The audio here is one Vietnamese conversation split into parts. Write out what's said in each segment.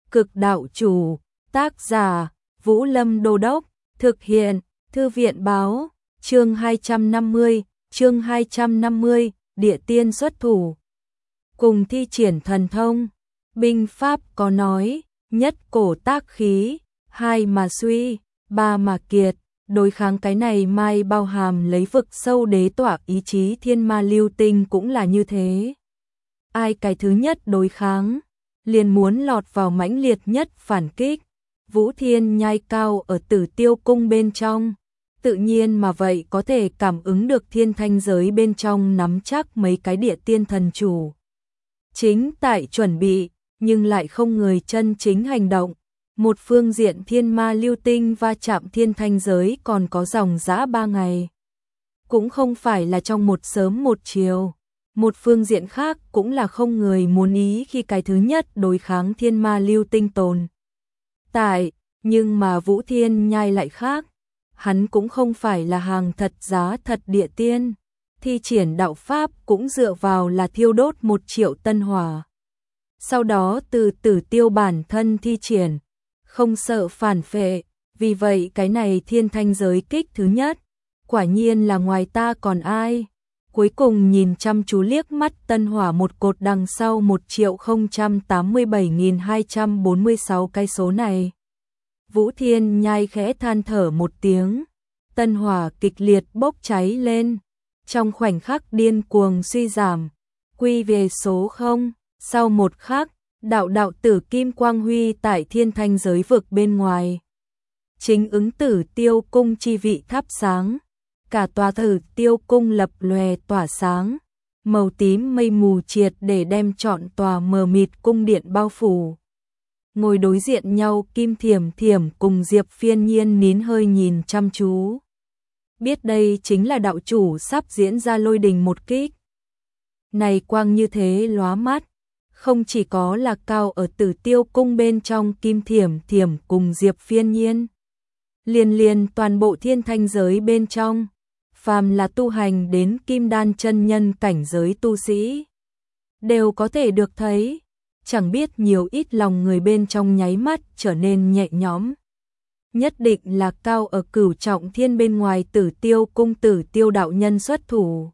Cực đạo chủ, tác giả, Vũ Lâm Đô Đốc, thực hiện, Thư viện báo, chương 250, địa tiên xuất thủ. Cùng thi triển thần thông, binh pháp có nói, nhất cổ tác khí, hai mà suy, ba mà kiệt, đối kháng cái này mai bao hàm lấy vực sâu đế tỏa ý chí thiên ma lưu tinh cũng là như thế. Ai cái thứ nhất đối kháng, liền muốn lọt vào mãnh liệt nhất phản kích. Vũ Thiên Nhai cao ở Tử Tiêu cung bên trong, tự nhiên mà vậy có thể cảm ứng được thiên thanh giới bên trong nắm chắc mấy cái địa tiên thần chủ. Chính tại chuẩn bị, nhưng lại không người chân chính hành động. Một phương diện thiên ma lưu tinh va chạm thiên thanh giới còn có dòng dã 3 ngày. Cũng không phải là trong một sớm một chiều. Một phương diện khác cũng là không người muốn ý khi cái thứ nhất đối kháng thiên ma lưu tinh tồn tại, nhưng mà Vũ Thiên Nhai lại khác. Hắn cũng không phải là hàng thật giá thật địa tiên. Thi triển đạo pháp cũng dựa vào là thiêu đốt 1 triệu tân hỏa. Sau đó từ Tử Tiêu bản thân thi triển, không sợ phản phệ, vì vậy cái này thiên thanh giới kích thứ nhất, quả nhiên là ngoài ta còn ai. Cuối cùng nhìn chăm chú liếc mắt tân hỏa một cột đằng sau 1.087.246 cái số này. Vũ Thiên Nhai khẽ than thở một tiếng, tân hỏa kịch liệt bốc cháy lên, trong khoảnh khắc điên cuồng suy giảm, quy về số 0, sau một khắc, đạo tử kim quang huy tại thiên thanh giới vực bên ngoài. Chính ứng Tử Tiêu cung chi vị thắp sáng, cả tòa Tử Tiêu cung lập lòe tỏa sáng, màu tím mây mù triệt để đem trọn tòa mờ mịt cung điện bao phủ. Ngồi đối diện nhau Kim Thiểm Thiểm cùng Diệp Phiên Nhiên nín hơi nhìn chăm chú. Biết đây chính là đạo chủ sắp diễn ra lôi đình một kích. Này quang như thế lóa mắt, không chỉ có là cao ở Tử Tiêu cung bên trong Kim Thiểm Thiểm cùng Diệp Phiên Nhiên. Liền toàn bộ thiên thanh giới bên trong, phàm là tu hành đến kim đan chân nhân cảnh giới tu sĩ, đều có thể được thấy, chẳng biết nhiều ít lòng người bên trong nháy mắt trở nên nhẹ nhõm. Nhất định là cao ở Cửu Trọng Thiên bên ngoài Tử Tiêu cung Tử Tiêu đạo nhân xuất thủ.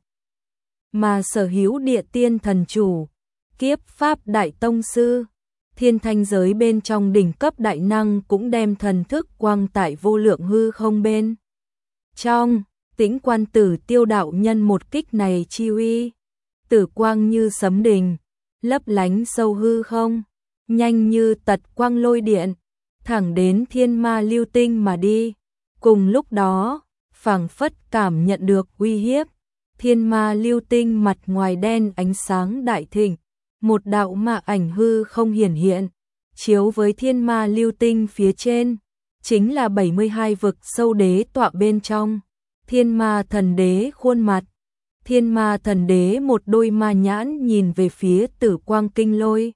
Mà sở hữu địa tiên thần chủ, kiếp pháp đại tông sư, thiên thanh giới bên trong đỉnh cấp đại năng cũng đem thần thức quang tại vô lượng hư không bên trong. Tĩnh quan Tử Tiêu đạo nhân một kích này chi uy, tử quang như sấm đình, lấp lánh sâu hư không, nhanh như tật quang lôi điện, thẳng đến thiên ma lưu tinh mà đi. Cùng lúc đó, phảng phất cảm nhận được uy hiếp, thiên ma lưu tinh mặt ngoài đen ánh sáng đại thịnh, một đạo ma ảnh hư không hiển hiện, chiếu với thiên ma lưu tinh phía trên, chính là 72 vực sâu đế tọa bên trong. Thiên ma thần đế khuôn mặt, thiên ma thần đế một đôi ma nhãn nhìn về phía tử quang kinh lôi.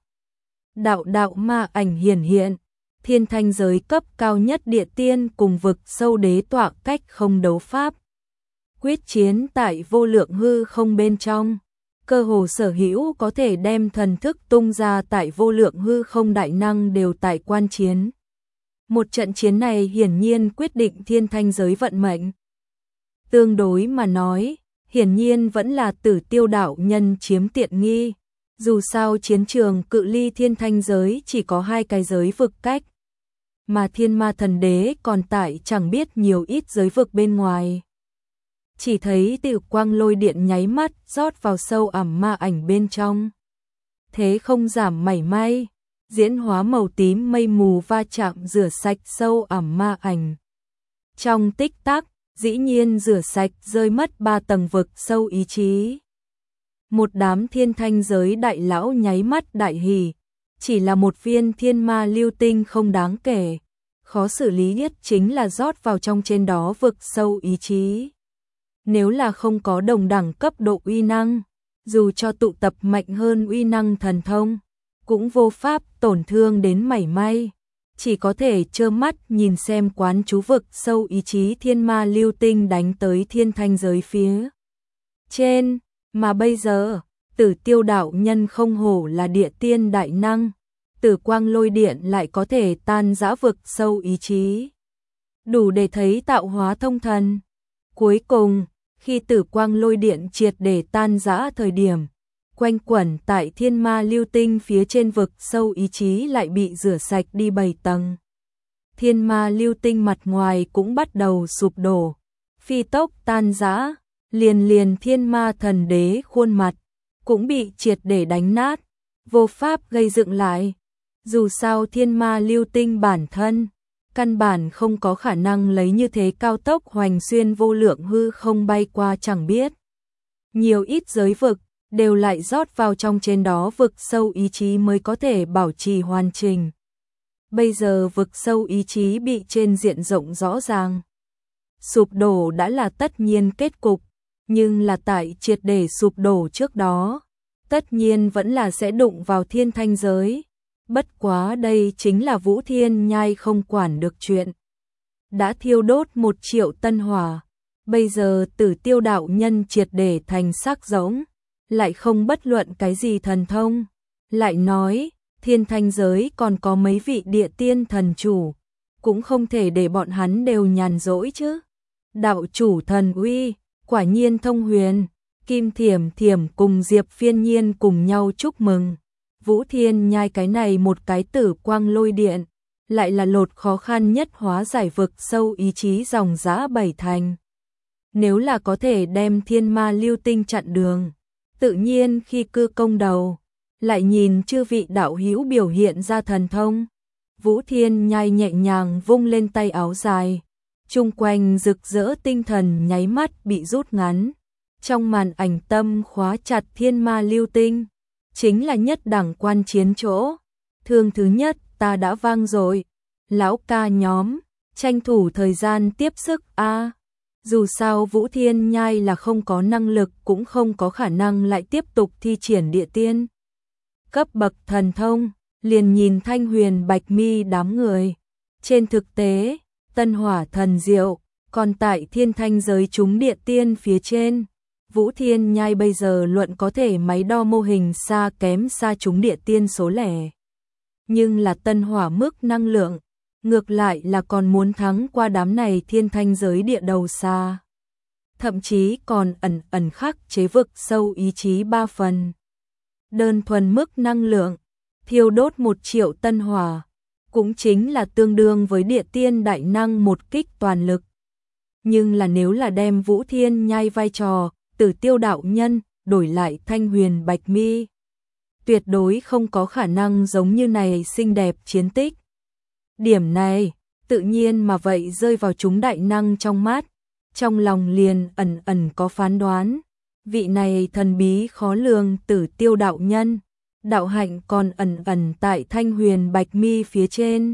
Đạo ma ảnh hiển hiện, thiên thanh giới cấp cao nhất địa tiên cùng vực sâu đế tọa cách không đấu pháp. Quyết chiến tại vô lượng hư không bên trong, cơ hồ sở hữu có thể đem thần thức tung ra tại vô lượng hư không đại năng đều tại quan chiến. Một trận chiến này hiển nhiên quyết định thiên thanh giới vận mệnh. Tương đối mà nói, hiển nhiên vẫn là Tử Tiêu đạo nhân chiếm tiện nghi, dù sao chiến trường cự ly thiên thanh giới chỉ có 2 cái giới vực cách, mà thiên ma thần đế còn tại chẳng biết nhiều ít giới vực bên ngoài. Chỉ thấy tử quang lôi điện nháy mắt rót vào sâu ảm ma ảnh bên trong. Thế không giảm mảy may, diễn hóa màu tím mây mù va chạm rửa sạch sâu ảm ma ảnh. Trong tích tắc, dĩ nhiên rửa sạch rơi mất 3 tầng vực sâu ý chí. Một đám thiên thanh giới đại lão nháy mắt đại hỉ, chỉ là một viên thiên ma lưu tinh không đáng kể, khó xử lý nhất chính là rót vào trong trên đó vực sâu ý chí. Nếu là không có đồng đẳng cấp độ uy năng, dù cho tụ tập mạnh hơn uy năng thần thông, cũng vô pháp tổn thương đến mảy may. Chỉ có thể trơ mắt nhìn xem quán chú vực sâu ý chí thiên ma lưu tinh đánh tới thiên thanh giới phía trên. Mà bây giờ, Tử Tiêu đạo nhân không hổ là địa tiên đại năng, tử quang lôi điện lại có thể tan rã vực sâu ý chí. Đủ để thấy tạo hóa thông thần. Cuối cùng, khi tử quang lôi điện triệt để tan rã thời điểm, quanh quẩn tại thiên ma lưu tinh phía trên vực sâu ý chí lại bị rửa sạch đi 7 tầng. Thiên ma lưu tinh mặt ngoài cũng bắt đầu sụp đổ, phi tốc tan rã, liền thiên ma thần đế khuôn mặt cũng bị triệt để đánh nát, vô pháp gây dựng lại. Dù sao thiên ma lưu tinh bản thân căn bản không có khả năng lấy như thế cao tốc hoành xuyên vô lượng hư không bay qua chẳng biết. Nhiều ít giới vực đều lại rót vào trong trên đó vực sâu ý chí mới có thể bảo trì hoàn chỉnh. Bây giờ vực sâu ý chí bị trên diện rộng rõ ràng. Sụp đổ đã là tất nhiên kết cục, nhưng là tại triệt để sụp đổ trước đó, tất nhiên vẫn là sẽ đụng vào thiên thanh giới. Bất quá đây chính là Vũ Thiên Nhai không quản được chuyện. Đã thiêu đốt 1 triệu tân hỏa, bây giờ Tử Tiêu đạo nhân triệt để thành xác rỗng, lại không bất luận cái gì thần thông. Lại nói, thiên thanh giới còn có mấy vị địa tiên thần chủ, cũng không thể để bọn hắn đều nhàn rỗi chứ. Đạo chủ thần uy, quả nhiên thông huyền. Kim Thiểm Thiểm cùng Diệp Phiên Nhiên cùng nhau chúc mừng. Vũ Thiên Nhai cái này một cái tử quang lôi điện, lại là lột khó khăn nhất hóa giải vực sâu ý chí dòng dã 7 thành. Nếu là có thể đem thiên ma lưu tinh chặn đường, tự nhiên khi cư công đầu, lại nhìn chư vị đạo hữu biểu hiện ra thần thông. Vũ Thiên Nhai nhẹ nhàng vung lên tay áo dài, chung quanh rực rỡ tinh thần nháy mắt bị rút ngắn. Trong màn ảnh tâm khóa chặt thiên ma lưu tinh, chính là nhất đẳng quan chiến chỗ. Thương thứ nhất ta đã vang rồi, lão ca nhóm, tranh thủ thời gian tiếp sức a. Dù sao Vũ Thiên Nhai là không có năng lực cũng không có khả năng lại tiếp tục thi triển địa tiên cấp bậc thần thông, liền nhìn Thanh Huyền Bạch Mi đám người. Trên thực tế, Tân Hỏa thần diệu, còn tại thiên thanh giới chúng địa tiên phía trên. Vũ Thiên Nhai bây giờ luận có thể máy đo mô hình xa kém xa chúng địa tiên số lẻ. Nhưng là Tân Hỏa mức năng lượng, ngược lại là còn muốn thắng qua đám này thiên thanh giới địa đầu xa. Thậm chí còn ẩn khắc chế vực sâu ý chí 3 phần. Đơn thuần mức năng lượng, thiêu đốt 1 triệu tân hỏa, cũng chính là tương đương với địa tiên đại năng một kích toàn lực. Nhưng là nếu là đem Vũ Thiên Nhai vai trò Tử Tiêu đạo nhân đổi lại Thanh Huyền Bạch Mi, tuyệt đối không có khả năng giống như này xinh đẹp chiến tích. Điểm này, tự nhiên mà vậy rơi vào chúng đại năng trong mắt, trong lòng liền ẩn có phán đoán. Vị này thần bí khó lường Tử Tiêu đạo nhân, đạo hạnh còn ẩn tại Thanh Huyền Bạch Mi phía trên.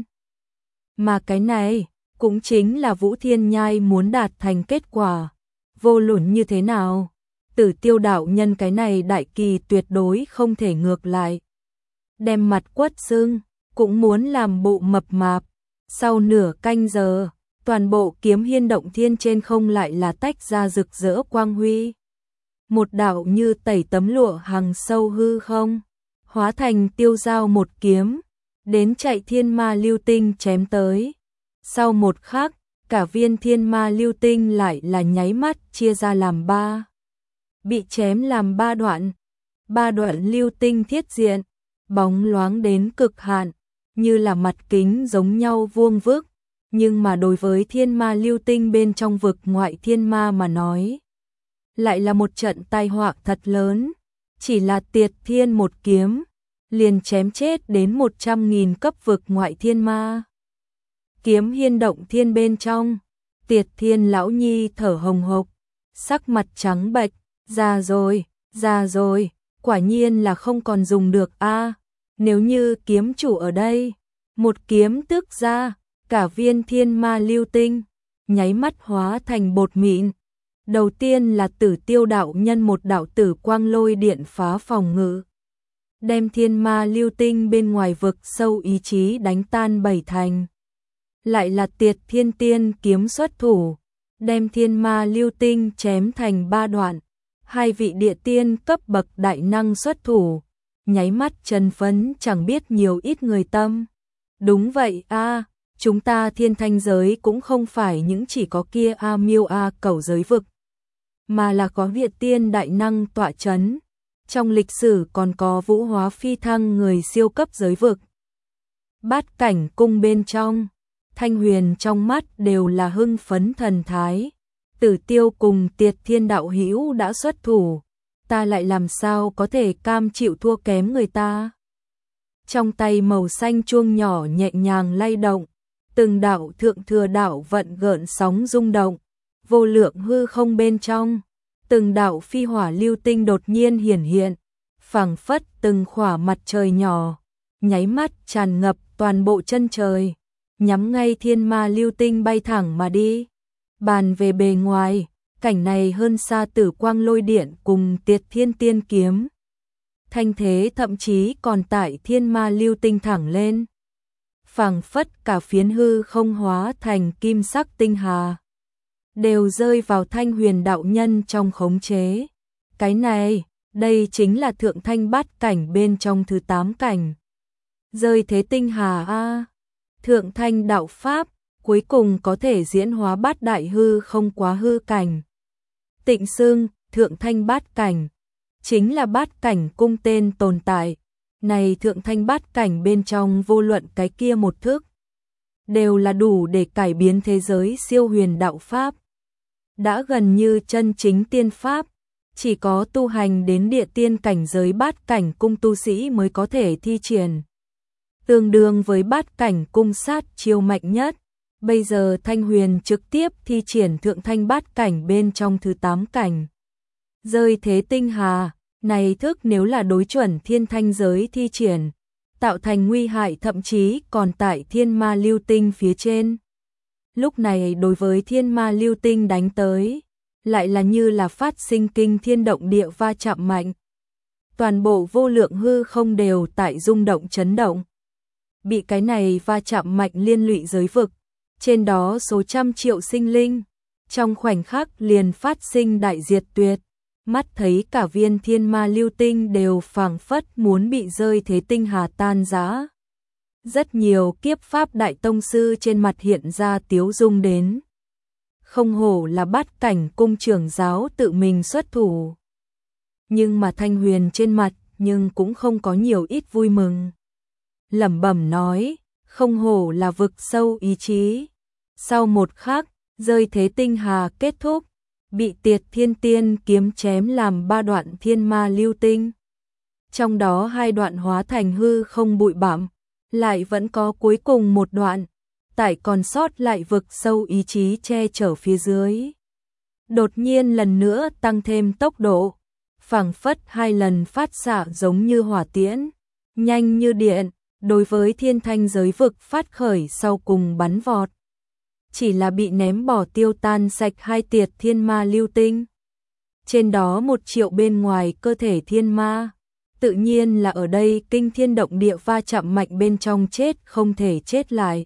Mà cái này, cũng chính là Vũ Thiên Nhai muốn đạt thành kết quả. Vô luận như thế nào, Tử Tiêu đạo nhân cái này đại kỳ tuyệt đối không thể ngược lại. Đem mặt quất xương, cũng muốn làm bộ mập mạp. Sau nửa canh giờ, toàn bộ Kiếm Hiên Động Thiên trên không lại là tách ra rực rỡ quang huy. Một đạo như tẩy tấm lụa hằng sâu hư không, hóa thành tiêu dao một kiếm, đến chạy thiên ma lưu tinh chém tới. Sau một khắc, cả viên thiên ma lưu tinh lại là nháy mắt chia ra làm 3. Bị chém làm 3 đoạn. 3 đoạn lưu tinh thiết diện, bóng loáng đến cực hạn, như là mặt kính giống nhau vuông vức. Nhưng mà đối với thiên ma lưu tinh bên trong vực ngoại thiên ma mà nói, lại là một trận tai họa thật lớn. Chỉ là Tiệt Thiên một kiếm, liền chém chết đến 100.000 cấp vực ngoại thiên ma. Kiếm Hiên Động Thiên bên trong, Tiệt Thiên lão nhi thở hồng hộc, sắc mặt trắng bệch, già rồi, quả nhiên là không còn dùng được a. Nếu như kiếm chủ ở đây, một kiếm tước ra, cả viên thiên ma lưu tinh, nháy mắt hóa thành bột mịn. Đầu tiên là Tử Tiêu đạo nhân một đạo tử quang lôi điện phá phòng ngự, đem thiên ma lưu tinh bên ngoài vực sâu ý chí đánh tan 7 thành. Lại là Tiệt Thiên tiên kiếm xuất thủ, đem thiên ma lưu tinh chém thành 3 đoạn. 2 vị địa tiên cấp bậc đại năng xuất thủ, nháy mắt chân phấn chẳng biết nhiều ít người tâm. Đúng vậy a, chúng ta thiên thanh giới cũng không phải những chỉ có kia a miêu a cẩu giới vực, mà là có Việt tiên đại năng tọa chấn. Trong lịch sử còn có vũ hóa phi thăng người siêu cấp giới vực. Bát cảnh cung bên trong, Thanh Huyền trong mắt đều là hưng phấn thần thái. Tử Tiêu cùng Tiệt Thiên đạo hữu đã xuất thủ, ta lại làm sao có thể cam chịu thua kém người ta. Trong tay màu xanh chuông nhỏ nhẹ nhàng lay động, từng đạo thượng thừa đạo vận gợn sóng rung động, vô lượng hư không bên trong, từng đạo phi hỏa lưu tinh đột nhiên hiển hiện, phảng phất từng khỏa mặt trời nhỏ, nháy mắt tràn ngập toàn bộ chân trời, nhắm ngay thiên ma lưu tinh bay thẳng mà đi. Bàn về bề ngoài, cảnh này hơn xa Tử Quang Lôi Điện cùng Tiệt Thiên Tiên Kiếm. Thanh thế thậm chí còn tại thiên ma lưu tinh thẳng lên, phảng phất cả phiến hư không hóa thành kim sắc tinh hà, đều rơi vào Thanh Huyền đạo nhân trong khống chế. Cái này, đây chính là thượng thanh bát cảnh bên trong thứ 8 cảnh. Rơi thế tinh hà a, thượng thanh đạo pháp cuối cùng có thể diễn hóa bát đại hư không quá hư cảnh. Tịnh xưng thượng thanh bát cảnh chính là bát cảnh cung tên tồn tại. Này thượng thanh bát cảnh bên trong vô luận cái kia một thức, đều là đủ để cải biến thế giới siêu huyền đạo pháp. Đã gần như chân chính tiên pháp, chỉ có tu hành đến địa tiên cảnh giới bát cảnh cung tu sĩ mới có thể thi triển. Tương đương với bát cảnh cung sát chiêu mạnh nhất. Bây giờ Thanh Huyền trực tiếp thi triển thượng thanh bát cảnh bên trong thứ 8 cảnh. Rơi thế tinh hà, này thức nếu là đối chuẩn thiên thanh giới thi triển, tạo thành nguy hại thậm chí còn tại thiên ma lưu tinh phía trên. Lúc này đối với thiên ma lưu tinh đánh tới, lại là như là phát sinh kinh thiên động địa va chạm mạnh. Toàn bộ vô lượng hư không đều tại rung động chấn động. Bị cái này va chạm mạnh liên lụy giới vực, trên đó số trăm triệu sinh linh, trong khoảnh khắc liền phát sinh đại diệt tuyệt. Mắt thấy cả viên thiên ma lưu tinh đều phảng phất muốn bị rơi thế tinh hà tan rã. Rất nhiều kiếp pháp đại tông sư trên mặt hiện ra tiếu dung đến. Không hổ là bát cảnh cung trưởng giáo tự mình xuất thủ. Nhưng mà Thanh Huyền trên mặt nhưng cũng không có nhiều ít vui mừng. Lẩm bẩm nói, không hổ là vực sâu ý chí. Sau một khắc, rơi thế tinh hà kết thúc, bị Tiệt Thiên Tiên kiếm chém làm 3 đoạn thiên ma lưu tinh. Trong đó 2 đoạn hóa thành hư không bụi bặm, lại vẫn có cuối cùng một đoạn, tại còn sót lại vực sâu ý chí che chở phía dưới. Đột nhiên lần nữa tăng thêm tốc độ, phảng phất 2 lần phát xạ giống như hỏa tiễn, nhanh như điện, đối với thiên thanh giới vực phát khởi sau cùng bắn vọt. Chỉ là bị ném bỏ tiêu tan sạch 2 tiệt thiên ma lưu tinh. Trên đó 1 triệu bên ngoài cơ thể thiên ma, tự nhiên là ở đây kinh thiên động địa va chạm mạnh bên trong chết không thể chết lại.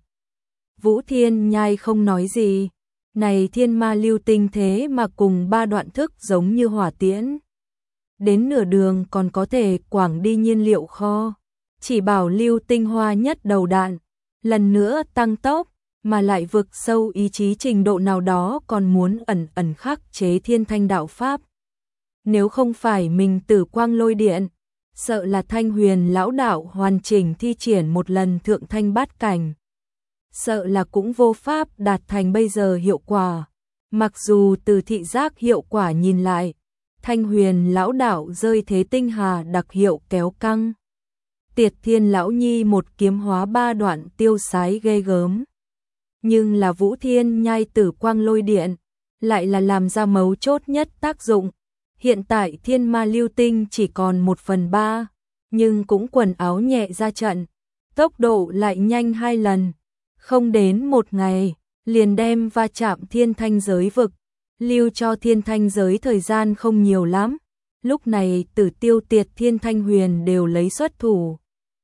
Vũ Thiên Nhai không nói gì, này thiên ma lưu tinh thế mà cùng 3 đoạn thức giống như hỏa tiễn. Đến nửa đường còn có thể quảng đi nhiên liệu kho, chỉ bảo lưu tinh hoa nhất đầu đạn, lần nữa tăng tốc, mà lại vực sâu ý chí trình độ nào đó còn muốn ẩn khắc chế thiên thanh đạo pháp. Nếu không phải mình Tử Quang Lôi Điện, sợ là Thanh Huyền lão đạo hoàn chỉnh thi triển một lần thượng thanh bát cảnh. Sợ là cũng vô pháp đạt thành bây giờ hiệu quả. Mặc dù từ thị giác hiệu quả nhìn lại, Thanh Huyền lão đạo rơi thế tinh hà đặc hiệu kéo căng. Tiệt Thiên lão nhi một kiếm hóa 3 đoạn tiêu sái ghê gớm. Nhưng là Vũ Thiên Nhai Tử Quang Lôi Điện, lại là làm ra mấu chốt nhất tác dụng. Hiện tại thiên ma lưu tinh chỉ còn 1/3, nhưng cũng quần áo nhẹ ra trận, tốc độ lại nhanh 2 lần. Không đến 1 ngày, liền đem va chạm thiên thanh giới vực, lưu cho thiên thanh giới thời gian không nhiều lắm. Lúc này Tử Tiêu Tiệt Thiên Thanh Huyền đều lấy xuất thủ.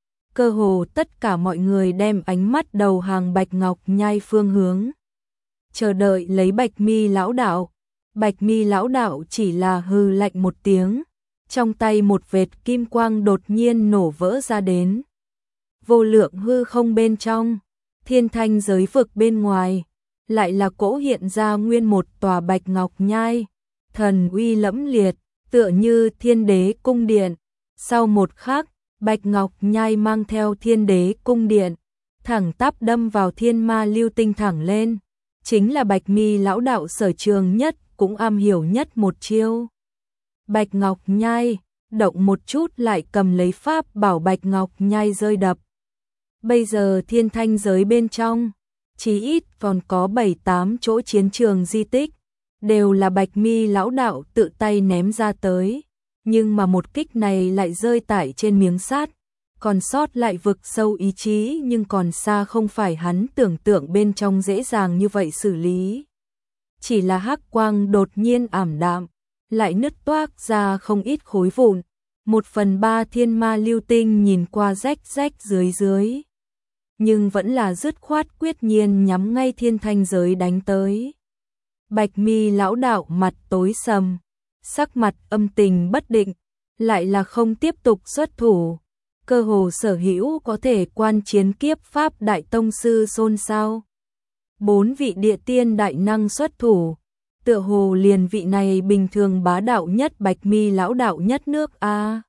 Cơ hồ tất cả mọi người đem ánh mắt đầu hàng Bạch Ngọc Nhai phương hướng, chờ đợi lấy Bạch Mi lão đạo. Bạch Mi lão đạo chỉ là hừ lạnh một tiếng, trong tay một vệt kim quang đột nhiên nổ vỡ ra đến. Vô lượng hư không bên trong, thiên thanh giới vực bên ngoài, lại là cỗ hiện ra nguyên một tòa bạch ngọc nhai, thần uy lẫm liệt, tựa như thiên đế cung điện. Sau một khắc, bạch ngọc nhai mang theo thiên đế cung điện, thẳng tắp đâm vào thiên ma lưu tinh thẳng lên, chính là Bạch Mi lão đạo sở trường nhất, cũng am hiểu nhất một chiêu. Bạch ngọc nhai, động một chút lại cầm lấy pháp bảo bạch ngọc nhai rơi đập. Bây giờ thiên thanh giới bên trong, chí ít còn có 7-8 chỗ chiến trường di tích, đều là Bạch Mi lão đạo tự tay ném ra tới, nhưng mà một kích này lại rơi tại trên miếng sắt, còn sót lại vực sâu ý chí, nhưng còn xa không phải hắn tưởng tượng bên trong dễ dàng như vậy xử lý. Chỉ là hắc quang đột nhiên ảm đạm, lại nứt toác ra không ít khối vụn, 1/3 thiên ma lưu tinh nhìn qua rách rách dưới, nhưng vẫn là dứt khoát quyết nhiên nhắm ngay thiên thanh giới đánh tới. Bạch Mi lão đạo mặt tối sầm, sắc mặt âm tình bất định, lại là không tiếp tục xuất thủ, cơ hồ sở hữu có thể quan chiến kiếp pháp đại tông sư xôn xao. 4 vị địa tiên đại năng xuất thủ, tựa hồ liền vị này bình thường bá đạo nhất Bạch Mi lão đạo nhất nước a.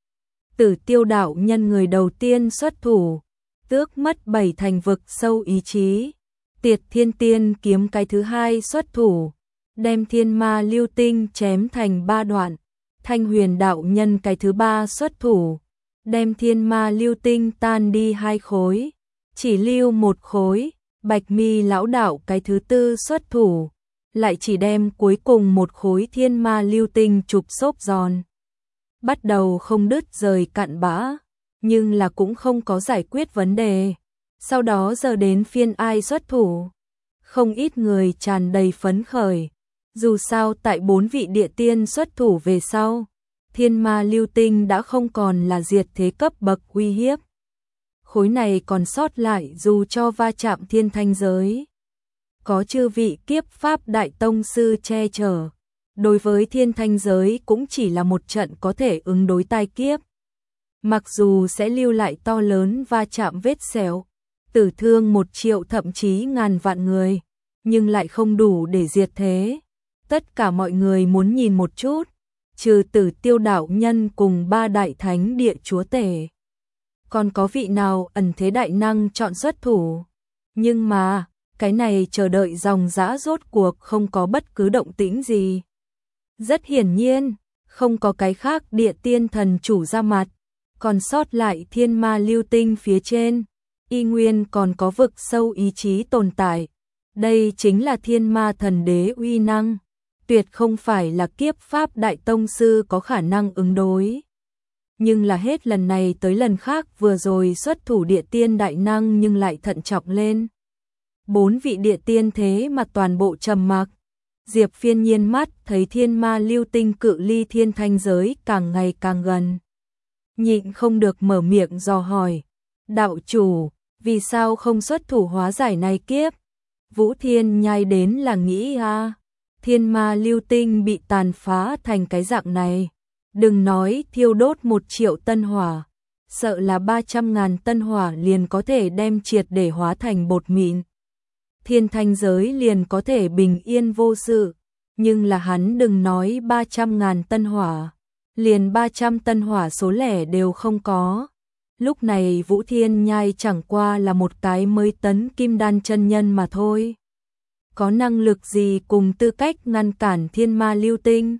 Tử Tiêu đạo nhân người đầu tiên xuất thủ, tước mất 7 thành vực sâu ý chí. Tiệt Thiên Tiên kiếm cái thứ hai xuất thủ, đem thiên ma lưu tinh chém thành 3 đoạn. Thanh Huyền đạo nhân cái thứ ba xuất thủ, đem thiên ma lưu tinh tan đi 2 khối, chỉ lưu 1 khối. Bạch Mi lão đạo cái thứ tư xuất thủ, lại chỉ đem cuối cùng 1 khối thiên ma lưu tinh chụp xốp giòn. Bắt đầu không đứt rời cặn bã, nhưng là cũng không có giải quyết vấn đề. Sau đó giờ đến phiên ai xuất thủ? Không ít người tràn đầy phấn khởi. Dù sao tại 4 vị địa tiên xuất thủ về sau, thiên ma lưu tinh đã không còn là diệt thế cấp bậc uy hiếp. Khối này còn sót lại dù cho va chạm thiên thanh giới, có chư vị kiếp pháp đại tông sư che chở, đối với thiên thanh giới cũng chỉ là một trận có thể ứng đối tai kiếp. Mặc dù sẽ lưu lại to lớn va chạm vết sẹo, tử thương 1 triệu thậm chí ngàn vạn người, nhưng lại không đủ để diệt thế. Tất cả mọi người muốn nhìn một chút, trừ Tử Tiêu đạo nhân cùng 3 đại thánh địa chúa tể, còn có vị nào ẩn thế đại năng chọn xuất thủ. Nhưng mà, cái này chờ đợi dòng dã rốt cuộc không có bất cứ động tĩnh gì. Rất hiển nhiên, không có cái khác địa tiên thần chủ ra mặt, còn sót lại thiên ma lưu tinh phía trên, y nguyên còn có vực sâu ý chí tồn tại. Đây chính là thiên ma thần đế uy năng, tuyệt không phải là kiếp pháp đại tông sư có khả năng ứng đối. Nhưng là hết lần này tới lần khác vừa rồi xuất thủ địa tiên đại năng nhưng lại thận trọng lên. 4 vị địa tiên thế mà toàn bộ trầm mặc. Diệp Phiên Nhiên mắt thấy thiên ma lưu tinh cự ly thiên thanh giới càng ngày càng gần, nhịn không được mở miệng dò hỏi, đạo chủ, vì sao không xuất thủ hóa giải này kiếp? Vũ Thiên nhai đến là nghĩ thiên ma lưu tinh bị tàn phá thành cái dạng này, đừng nói thiêu đốt 1 triệu tân hỏa, sợ là 300.000 tân hỏa liền có thể đem triệt để hóa thành bột mịn. Thiên thanh giới liền có thể bình yên vô sự, nhưng là hắn đừng nói 300.000 tân hỏa, liền 300 tân hỏa số lẻ đều không có. Lúc này Vũ Thiên nhai chẳng qua là một cái mới tấn kim đan chân nhân mà thôi. Có năng lực gì cùng tư cách ngăn cản thiên ma lưu tinh?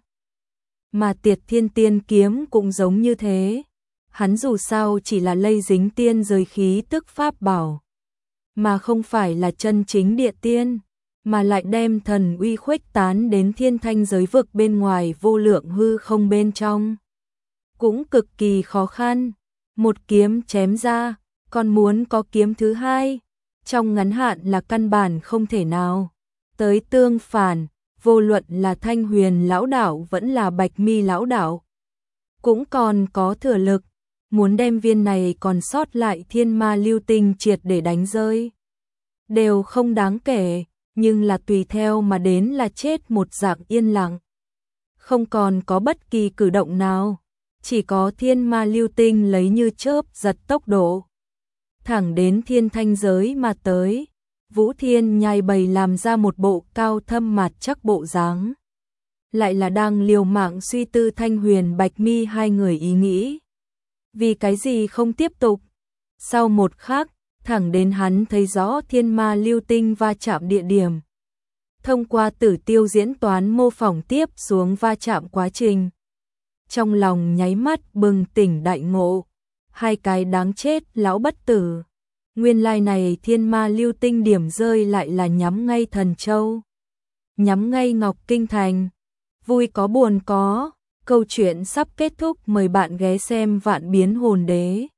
Mà Tiệt Thiên Tiên kiếm cũng giống như thế. Hắn dù sao chỉ là lây dính tiên giới khí tức pháp bảo, mà không phải là chân chính địa tiên, mà lại đem thần uy khuếch tán đến thiên thanh giới vực bên ngoài vô lượng hư không bên trong. Cũng cực kỳ khó khăn, 1 kiếm chém ra, còn muốn có kiếm thứ hai, trong ngắn hạn là căn bản không thể nào. Tới tương phản, vô luận là Thanh Huyền lão đạo vẫn là Bạch Mi lão đạo, cũng còn có thừa lực, muốn đem viên này còn sót lại thiên ma lưu tinh triệt để đánh rơi. Đều không đáng kể, nhưng là tùy theo mà đến là chết một dạng yên lặng. Không còn có bất kỳ cử động nào, chỉ có thiên ma lưu tinh lấy như chớp giật tốc độ. Thẳng đến thiên thanh giới mà tới, Vũ Thiên Nhai bày làm ra một bộ cao thâm mặt chắc bộ dáng. Lại là đang liều mạng suy tư Thanh Huyền Bạch Mi hai người ý nghĩ. Vì cái gì không tiếp tục? Sau một khắc, thẳng đến hắn thấy rõ thiên ma lưu tinh va chạm địa điểm. Thông qua tử tiêu diễn toán mô phỏng tiếp xuống va chạm quá trình. Trong lòng nháy mắt bừng tỉnh đại ngộ. Hai cái đáng chết lão bất tử. Nguyên lai này thiên ma lưu tinh điểm rơi lại là nhắm ngay Thần Châu. Nhắm ngay Ngọc Kinh Thành. Vui có buồn có. Câu chuyện sắp kết thúc, mời bạn ghé xem Vạn Biến Hồn Đế.